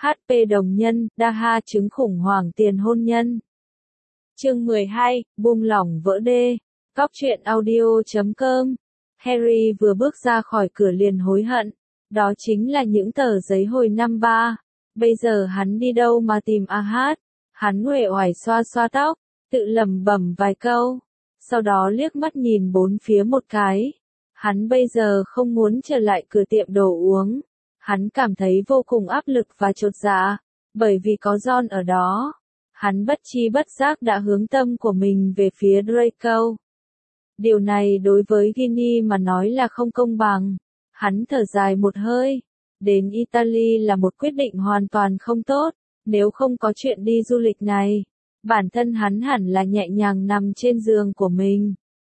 HP đồng nhân, Daha chứng khủng hoảng tiền hôn nhân. Chương 12, buông lỏng vỡ đê. Góc truyện audio.com. Harry vừa bước ra khỏi cửa liền hối hận. Đó chính là những tờ giấy hồi năm 3. Bây giờ hắn đi đâu mà tìm AH? Hắn uể oải xoa xoa tóc, tự lẩm bẩm vài câu. Sau đó liếc mắt nhìn bốn phía một cái. Hắn bây giờ không muốn trở lại cửa tiệm đồ uống. Hắn cảm thấy vô cùng áp lực và chột dạ, bởi vì có John ở đó. Hắn bất chi bất giác đã hướng tâm của mình về phía Draco. Điều này đối với Ginny mà nói là không công bằng. Hắn thở dài một hơi. Đến Italy là một quyết định hoàn toàn không tốt. Nếu không có chuyện đi du lịch này, bản thân hắn hẳn là nhẹ nhàng nằm trên giường của mình.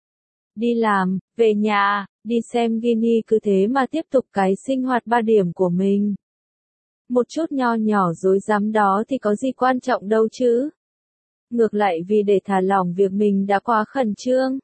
Đi làm, về nhà, đi xem Ginny cứ thế mà tiếp tục cái sinh hoạt 3 điểm của mình. Một chút nho nhỏ rối rắm đó thì có gì quan trọng đâu chứ. Ngược lại vì để thả lỏng việc mình đã quá khẩn trương.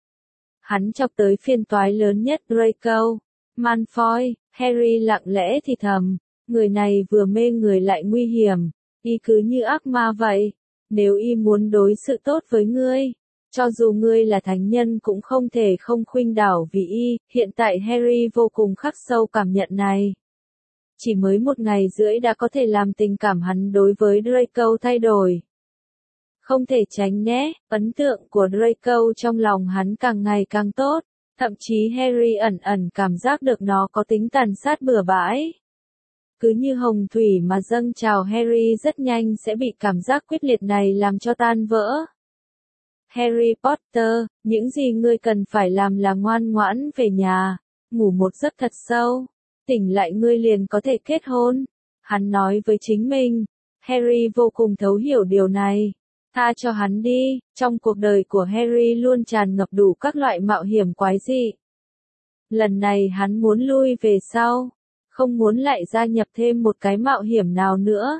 Hắn chọc tới phiền toái lớn nhất Draco. Malfoy, Harry lặng lẽ thì thầm, người này vừa mê người lại nguy hiểm, y cứ như ác ma vậy. Nếu y muốn đối xử tốt với ngươi, cho dù ngươi là thánh nhân cũng không thể không khuynh đảo vì y. Hiện tại Harry vô cùng khắc sâu cảm nhận này. Chỉ mới 1 ngày rưỡi đã có thể làm tình cảm hắn đối với Draco thay đổi. Không thể tránh né, ấn tượng của Draco trong lòng hắn càng ngày càng tốt. Thậm chí Harry ẩn ẩn cảm giác được nó có tính tàn sát bừa bãi. Cứ như hồng thủy mà dâng trào, Harry rất nhanh sẽ bị cảm giác quyết liệt này làm cho tan vỡ. Harry Potter, những gì ngươi cần phải làm là ngoan ngoãn về nhà, ngủ một giấc thật sâu, tỉnh lại ngươi liền có thể kết hôn. Hắn nói với chính mình. Harry vô cùng thấu hiểu điều này. Tha cho hắn đi, trong cuộc đời của Harry luôn tràn ngập đủ các loại mạo hiểm quái dị. Lần này hắn muốn lui về sau, không muốn lại gia nhập thêm một cái mạo hiểm nào nữa.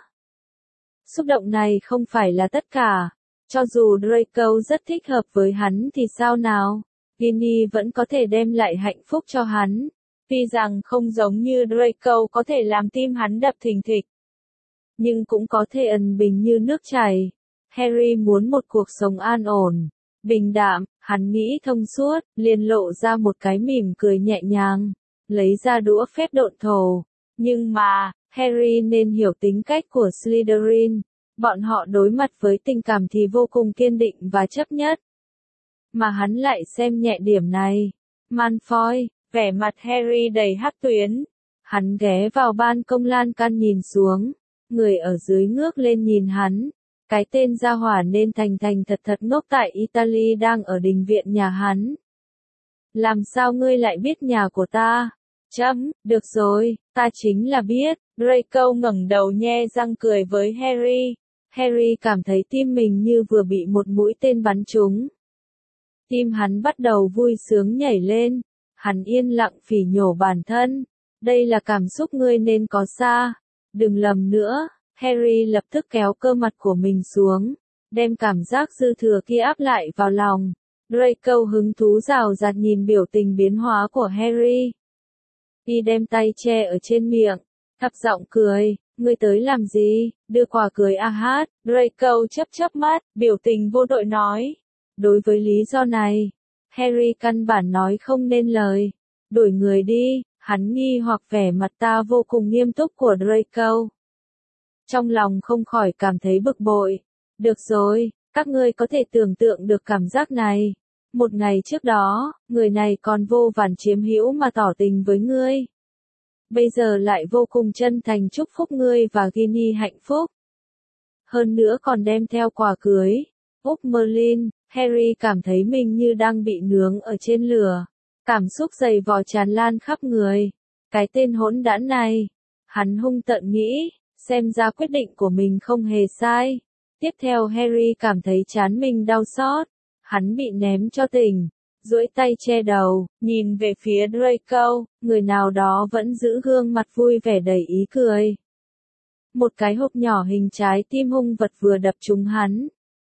Xúc động này không phải là tất cả. Cho dù Draco rất thích hợp với hắn thì sao nào? Ginny vẫn có thể đem lại hạnh phúc cho hắn. Tuy rằng không giống như Draco có thể làm tim hắn đập thình thịch, nhưng cũng có thể ẩn bình như nước chảy. Harry muốn một cuộc sống an ổn, bình đạm. Hắn nghĩ thông suốt, liền lộ ra một cái mỉm cười nhẹ nhàng, lấy ra đũa phép độn thổ. Nhưng mà, Harry nên hiểu tính cách của Slytherin. Bọn họ đối mặt với tình cảm thì vô cùng kiên định và chấp nhất. Mà hắn lại xem nhẹ điểm này. Malfoy, vẻ mặt Harry đầy hắc tuyến. Hắn ghé vào ban công lan can nhìn xuống. Người ở dưới ngước lên nhìn hắn. Cái tên gia hỏa nên thành thật ngốc tại Italy đang ở đình viện nhà hắn. Làm sao ngươi lại biết nhà của ta? Được rồi, ta chính là biết. Draco ngẩng đầu nhe răng cười với Harry. Harry cảm thấy tim mình như vừa bị một mũi tên bắn trúng. Tim hắn bắt đầu vui sướng nhảy lên. Hắn yên lặng phỉ nhổ bản thân. Đây là cảm xúc ngươi nên có xa. Đừng lầm nữa. Harry lập tức kéo cơ mặt của mình xuống, đem cảm giác dư thừa kia áp lại vào lòng. Draco hứng thú rào rạt nhìn biểu tình biến hóa của Harry. Y đem tay che ở trên miệng, thấp giọng cười, ngươi tới làm gì? Đưa quà cười AH. Draco chớp mắt, biểu tình vô tội nói. Đối với lý do này, Harry căn bản nói không nên lời. Đổi người đi. Hắn nghi hoặc vẻ mặt ta vô cùng nghiêm túc của Draco. Trong lòng không khỏi cảm thấy bực bội. Được rồi, các ngươi có thể tưởng tượng được cảm giác này. 1 ngày trước đó, người này còn vô vàn chiếm hữu mà tỏ tình với ngươi. Bây giờ lại vô cùng chân thành chúc phúc ngươi và Ginny hạnh phúc. Hơn nữa còn đem theo quà cưới. Úc Merlin, Harry cảm thấy mình như đang bị nướng ở trên lửa. Cảm xúc dày vò tràn lan khắp người. Cái tên hỗn đản này. Hắn hung tợn nghĩ. Xem ra quyết định của mình không hề sai. Tiếp theo Harry cảm thấy trán mình đau xót. Hắn bị ném cho tỉnh. Duỗi tay che đầu, nhìn về phía Draco. Người nào đó vẫn giữ gương mặt vui vẻ đầy ý cười. Một cái hộp nhỏ hình trái tim hung vật vừa đập trúng hắn.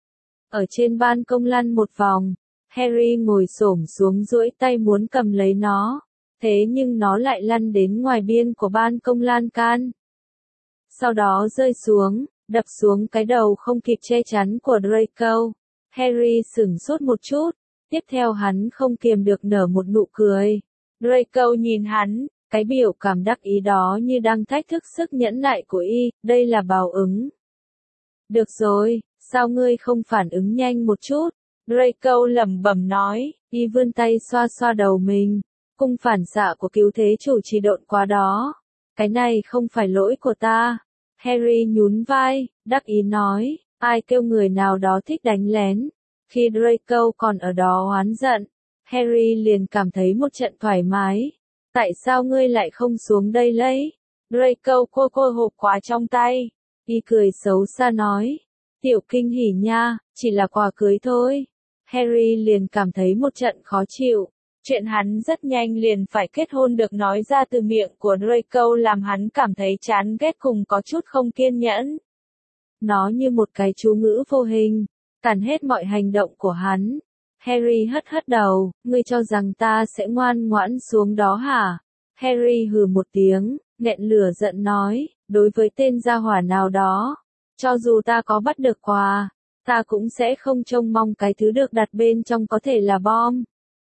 Ở trên ban công lăn một vòng. Harry ngồi xổm xuống duỗi tay muốn cầm lấy nó. Thế nhưng nó lại lăn đến ngoài biên của ban công lan can. sau đó rơi xuống, đập xuống cái đầu không kịp che chắn của Draco. Harry sửng sốt một chút, tiếp theo hắn không kiềm được nở một nụ cười. Draco nhìn hắn, cái biểu cảm đắc ý đó như đang thách thức sức nhẫn nại của y, đây là báo ứng. Được rồi, sao ngươi không phản ứng nhanh một chút? Draco lẩm bẩm nói, y vươn tay xoa xoa đầu mình. Cung phản xạ của cứu thế chủ trì độn quá đó. Cái này không phải lỗi của ta. Harry nhún vai, đắc ý nói, ai kêu người nào đó thích đánh lén. Khi Draco còn ở đó oán giận, Harry liền cảm thấy một trận thoải mái. Tại sao ngươi lại không xuống đây lấy? Draco cô hộp quà trong tay. Y cười xấu xa nói, tiểu kinh hỉ nha, chỉ là quà cưới thôi. Harry liền cảm thấy một trận khó chịu. Chuyện hắn rất nhanh liền phải kết hôn được nói ra từ miệng của Draco làm hắn cảm thấy chán ghét cùng có chút không kiên nhẫn. Nó như một cái chú ngữ vô hình, cản hết mọi hành động của hắn. Harry hất đầu, ngươi cho rằng ta sẽ ngoan ngoãn xuống đó hả? Harry hừ một tiếng, nghẹn lửa giận nói, đối với tên gia hỏa nào đó, cho dù ta có bắt được quà, ta cũng sẽ không trông mong cái thứ được đặt bên trong có thể là bom.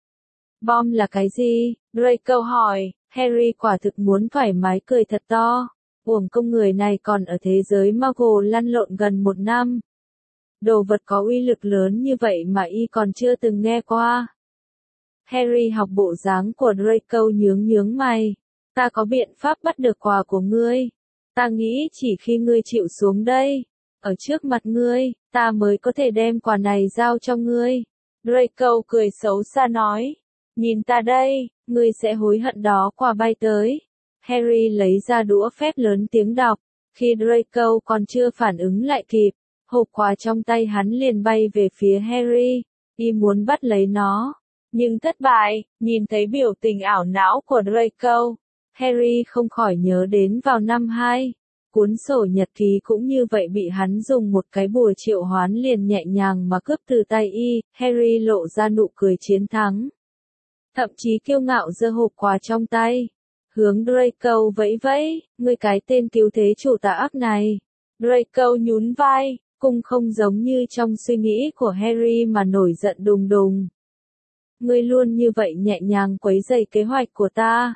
Bom là cái gì? Draco hỏi. Harry quả thực muốn thoải mái cười thật to. Uổng công người này còn ở thế giới Muggle lăn lộn gần 1 năm. Đồ vật có uy lực lớn như vậy mà y còn chưa từng nghe qua. Harry học bộ dáng của Draco nhướng mày. Ta có biện pháp bắt được quà của ngươi. Ta nghĩ chỉ khi ngươi chịu xuống đây, ở trước mặt ngươi, ta mới có thể đem quà này giao cho ngươi. Draco cười xấu xa nói. Nhìn ta đây, ngươi sẽ hối hận đó quà bay tới. Harry lấy ra đũa phép lớn tiếng đọc. Khi Draco còn chưa phản ứng lại kịp, hộp quà trong tay hắn liền bay về phía Harry. Y muốn bắt lấy nó, nhưng thất bại. Nhìn thấy biểu tình ảo não của Draco, Harry không khỏi nhớ đến vào năm 2. Cuốn sổ nhật ký cũng như vậy bị hắn dùng một cái bùa triệu hoán liền nhẹ nhàng mà cướp từ tay y. Harry lộ ra nụ cười chiến thắng. Thậm chí kiêu ngạo giơ hộp quà trong tay. Hướng Draco vẫy vẫy, ngươi cái tên cứu thế chủ tà ác này. Draco nhún vai, cung không giống như trong suy nghĩ của Harry mà nổi giận đùng đùng. Ngươi luôn như vậy nhẹ nhàng quấy rầy kế hoạch của ta.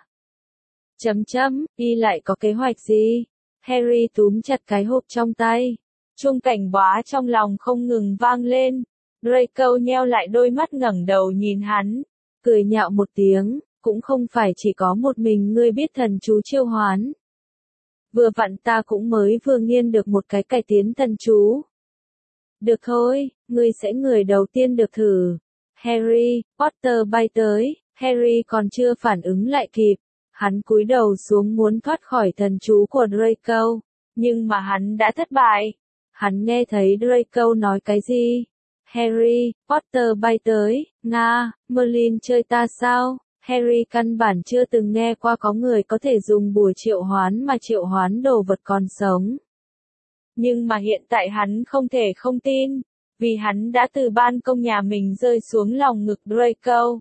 Y lại có kế hoạch gì? Harry túm chặt cái hộp trong tay. Chuông cảnh báo trong lòng không ngừng vang lên. Draco nheo lại đôi mắt ngẩng đầu nhìn hắn. Cười nhạo một tiếng, cũng không phải chỉ có một mình ngươi biết thần chú chiêu hoán. Vừa vặn ta cũng mới vừa nghiên được một cái cải tiến thần chú. Được thôi, ngươi sẽ người đầu tiên được thử. Harry Potter bay tới, Harry còn chưa phản ứng lại kịp. Hắn cúi đầu xuống muốn thoát khỏi thần chú của Draco, nhưng mà hắn đã thất bại. Hắn nghe thấy Draco nói cái gì? Harry Potter bay tới, Nga, Merlin chơi ta sao? Harry căn bản chưa từng nghe qua có người có thể dùng bùa triệu hoán mà triệu hoán đồ vật còn sống. Nhưng mà hiện tại hắn không thể không tin, vì hắn đã từ ban công nhà mình rơi xuống lòng ngực Draco.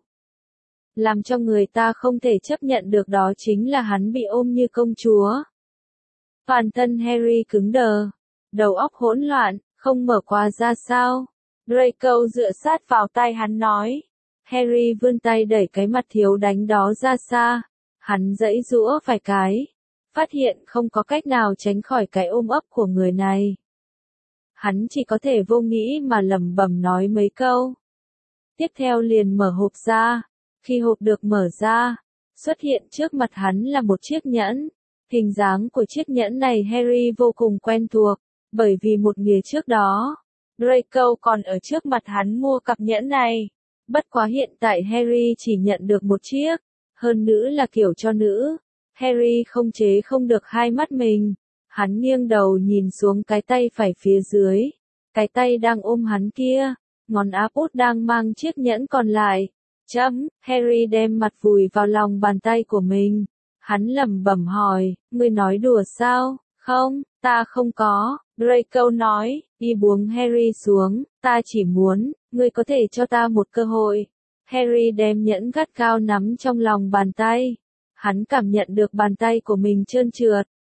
Làm cho người ta không thể chấp nhận được đó chính là hắn bị ôm như công chúa. Toàn thân Harry cứng đờ, đầu óc hỗn loạn, không mở quà ra sao? Draco dựa sát vào tai hắn nói. Harry vươn tay đẩy cái mặt thiếu đánh đó ra xa. Hắn giãy giũa vài cái, phát hiện không có cách nào tránh khỏi cái ôm ấp của người này. Hắn chỉ có thể vô nghĩ mà lẩm bẩm nói mấy câu. Tiếp theo liền mở hộp ra. Khi hộp được mở ra, xuất hiện trước mặt hắn là một chiếc nhẫn. Hình dáng của chiếc nhẫn này Harry vô cùng quen thuộc, bởi vì một ngày trước đó, Draco còn ở trước mặt hắn mua cặp nhẫn này. Bất quá hiện tại Harry chỉ nhận được một chiếc, hơn nữa là kiểu cho nữ. Harry không chế không được hai mắt mình. Hắn nghiêng đầu nhìn xuống cái tay phải phía dưới. Cái tay đang ôm hắn kia, ngón áp út đang mang chiếc nhẫn còn lại. Harry đem mặt vùi vào lòng bàn tay của mình. Hắn lẩm bẩm hỏi, ngươi nói đùa sao? Không, ta không có. Draco nói, đi buông Harry xuống, ta chỉ muốn, ngươi có thể cho ta một cơ hội. Harry đem nhẫn gắt gao nắm trong lòng bàn tay. Hắn cảm nhận được bàn tay của mình trơn trượt,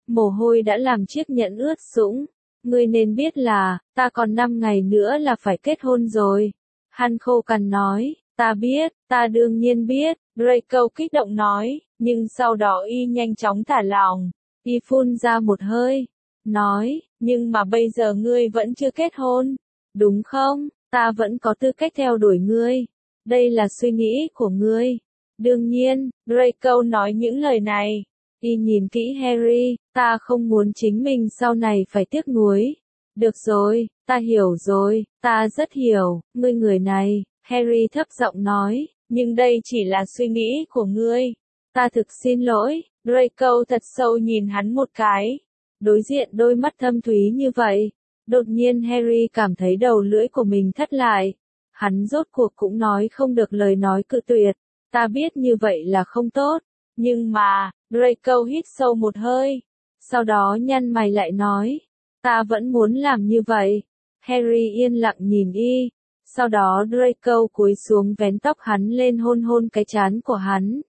Mồ hôi đã làm chiếc nhẫn ướt sũng. Ngươi nên biết là, ta còn 5 ngày nữa là phải kết hôn rồi. Hắn khô cằn nói, ta biết, ta đương nhiên biết, Draco kích động nói, nhưng sau đó y nhanh chóng thả lỏng. Y phun ra một hơi, nói, nhưng mà bây giờ ngươi vẫn chưa kết hôn, đúng không? Ta vẫn có tư cách theo đuổi ngươi. Đây là suy nghĩ của ngươi. Đương nhiên, Draco nói những lời này. Y nhìn kỹ Harry, ta không muốn chính mình sau này phải tiếc nuối. Được rồi, ta hiểu rồi, ta rất hiểu, ngươi người này, Harry thấp giọng nói, nhưng đây chỉ là suy nghĩ của ngươi. Ta thực xin lỗi, Draco thật sâu nhìn hắn một cái. Đối diện đôi mắt thâm thúy như vậy, đột nhiên Harry cảm thấy đầu lưỡi của mình thắt lại. Hắn rốt cuộc cũng nói không được lời nói cự tuyệt. Ta biết như vậy là không tốt, nhưng mà, Draco hít sâu một hơi. Sau đó nhăn mày lại nói, ta vẫn muốn làm như vậy. Harry yên lặng nhìn y. Sau đó Draco cúi xuống vén tóc hắn lên hôn hôn cái trán của hắn.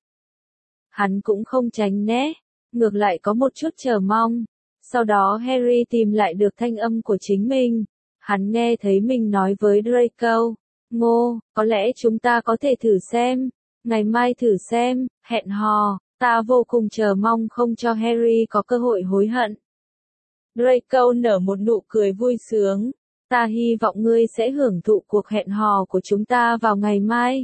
Hắn cũng không tránh né, ngược lại có một chút chờ mong. Sau đó Harry tìm lại được thanh âm của chính mình. Hắn nghe thấy mình nói với Draco, Ngô, có lẽ chúng ta có thể thử xem. Ngày mai thử xem, hẹn hò. Ta vô cùng chờ mong không cho Harry có cơ hội hối hận. Draco nở một nụ cười vui sướng. Ta hy vọng ngươi sẽ hưởng thụ cuộc hẹn hò của chúng ta vào ngày mai.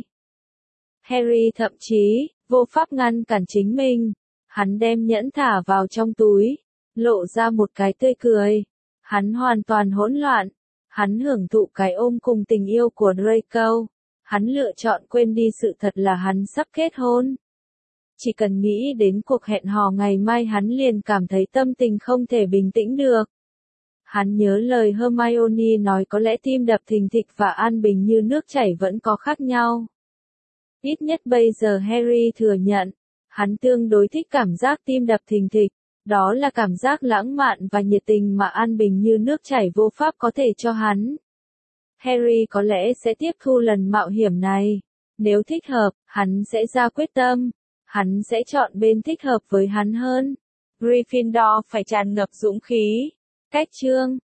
Harry thậm chí, vô pháp ngăn cản chính mình. Hắn đem nhẫn thả vào trong túi, lộ ra một cái tươi cười. Hắn hoàn toàn hỗn loạn. Hắn hưởng thụ cái ôm cùng tình yêu của Draco. Hắn lựa chọn quên đi sự thật là hắn sắp kết hôn. Chỉ cần nghĩ đến cuộc hẹn hò ngày mai hắn liền cảm thấy tâm tình không thể bình tĩnh được. Hắn nhớ lời Hermione nói có lẽ tim đập thình thịch và an bình như nước chảy vẫn có khác nhau. Ít nhất bây giờ Harry thừa nhận, hắn tương đối thích cảm giác tim đập thình thịch. Đó là cảm giác lãng mạn và nhiệt tình mà an bình như nước chảy vô pháp có thể cho hắn. Harry có lẽ sẽ tiếp thu lần mạo hiểm này. Nếu thích hợp, hắn sẽ ra quyết tâm. Hắn sẽ chọn bên thích hợp với hắn hơn. Gryffindor phải tràn ngập dũng khí. Cách chương